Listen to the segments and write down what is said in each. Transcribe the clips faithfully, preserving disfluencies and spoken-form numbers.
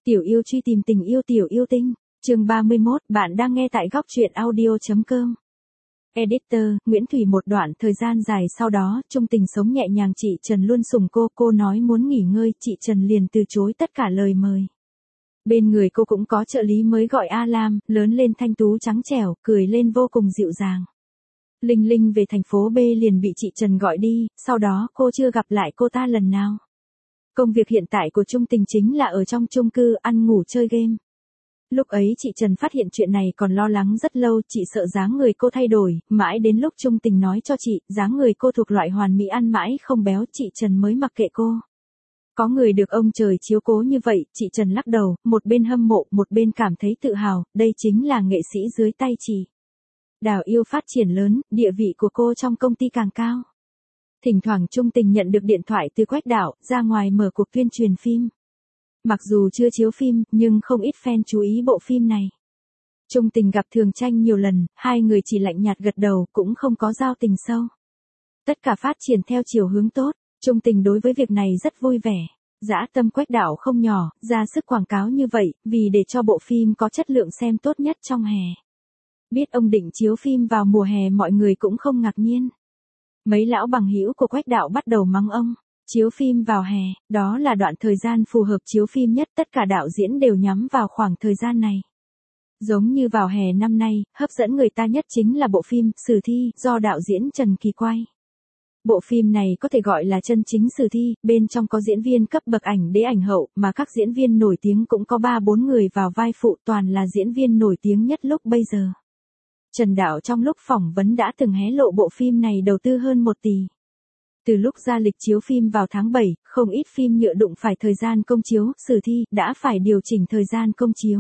Tiểu yêu truy tìm tình yêu tiểu yêu tinh, chương ba mươi mốt, bạn đang nghe tại góc truyện audio.com. Editor, Nguyễn Thủy. Một đoạn thời gian dài sau đó, Chung Tình sống nhẹ nhàng, chị Trần luôn sủng cô, cô nói muốn nghỉ ngơi, chị Trần liền từ chối tất cả lời mời. Bên người cô cũng có trợ lý mới gọi A Lam, lớn lên thanh tú trắng trẻo, cười lên vô cùng dịu dàng. Linh Linh về thành phố B liền bị chị Trần gọi đi, sau đó cô chưa gặp lại cô ta lần nào. Công việc hiện tại của Chung Tình chính là ở trong chung cư ăn ngủ chơi game. Lúc ấy chị Trần phát hiện chuyện này còn lo lắng rất lâu, chị sợ dáng người cô thay đổi, mãi đến lúc Chung Tình nói cho chị, dáng người cô thuộc loại hoàn mỹ ăn mãi không béo, chị Trần mới mặc kệ cô. Có người được ông trời chiếu cố như vậy, chị Trần lắc đầu, một bên hâm mộ, một bên cảm thấy tự hào, đây chính là nghệ sĩ dưới tay chị. Đào yêu phát triển lớn, địa vị của cô trong công ty càng cao. Thỉnh thoảng Chung Tình nhận được điện thoại từ Quách Đạo, ra ngoài mở cuộc tuyên truyền phim. Mặc dù chưa chiếu phim, nhưng không ít fan chú ý bộ phim này. Chung Tình gặp Thường Tranh nhiều lần, hai người chỉ lạnh nhạt gật đầu, cũng không có giao tình sâu. Tất cả phát triển theo chiều hướng tốt, Chung Tình đối với việc này rất vui vẻ. Dã tâm Quách Đạo không nhỏ, ra sức quảng cáo như vậy, vì để cho bộ phim có chất lượng xem tốt nhất trong hè. Biết ông định chiếu phim vào mùa hè mọi người cũng không ngạc nhiên. Mấy lão bằng hữu của Quách Đạo bắt đầu mắng ông. Chiếu phim vào hè, đó là đoạn thời gian phù hợp chiếu phim nhất, tất cả đạo diễn đều nhắm vào khoảng thời gian này. Giống như vào hè năm nay, hấp dẫn người ta nhất chính là bộ phim Sử Thi do đạo diễn Trần Kỳ quay. Bộ phim này có thể gọi là chân chính sử thi, bên trong có diễn viên cấp bậc ảnh đế ảnh hậu, mà các diễn viên nổi tiếng cũng có ba bốn người vào vai phụ, toàn là diễn viên nổi tiếng nhất lúc bây giờ. Trần Đạo trong lúc phỏng vấn đã từng hé lộ bộ phim này đầu tư hơn một tỷ. Từ lúc ra lịch chiếu phim vào tháng bảy, không ít phim nhựa đụng phải thời gian công chiếu, Sử Thi đã phải điều chỉnh thời gian công chiếu.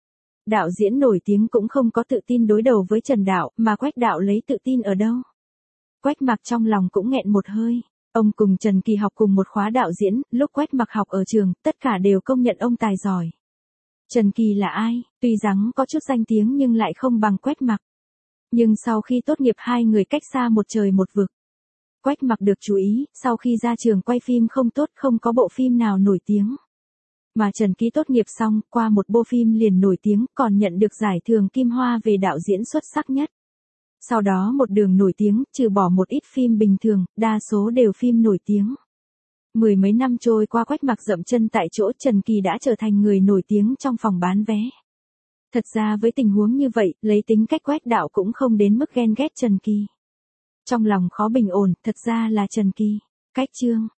Đạo diễn nổi tiếng cũng không có tự tin đối đầu với Trần Đạo, mà Quách Đạo lấy tự tin ở đâu? Quách Mặc trong lòng cũng nghẹn một hơi. Ông cùng Trần Kỳ học cùng một khóa đạo diễn, lúc Quách Mặc học ở trường, tất cả đều công nhận ông tài giỏi. Trần Kỳ là ai? Tuy rằng có chút danh tiếng nhưng lại không bằng Quách Mặc. Nhưng sau khi tốt nghiệp hai người cách xa một trời một vực. Quách Mặc được chú ý, sau khi ra trường quay phim không tốt, không có bộ phim nào nổi tiếng. Mà Trần Kỳ tốt nghiệp xong, qua một bộ phim liền nổi tiếng, còn nhận được giải thưởng Kim Hoa về đạo diễn xuất sắc nhất. Sau đó một đường nổi tiếng, trừ bỏ một ít phim bình thường, đa số đều phim nổi tiếng. Mười mấy năm trôi qua, Quách Mặc dậm chân tại chỗ, Trần Kỳ đã trở thành người nổi tiếng trong phòng bán vé. Thật ra với tình huống như vậy, lấy tính cách Quách Đạo cũng không đến mức ghen ghét Trần Kỳ. Trong lòng khó bình ổn, thật ra là Trần Kỳ. Cách chương,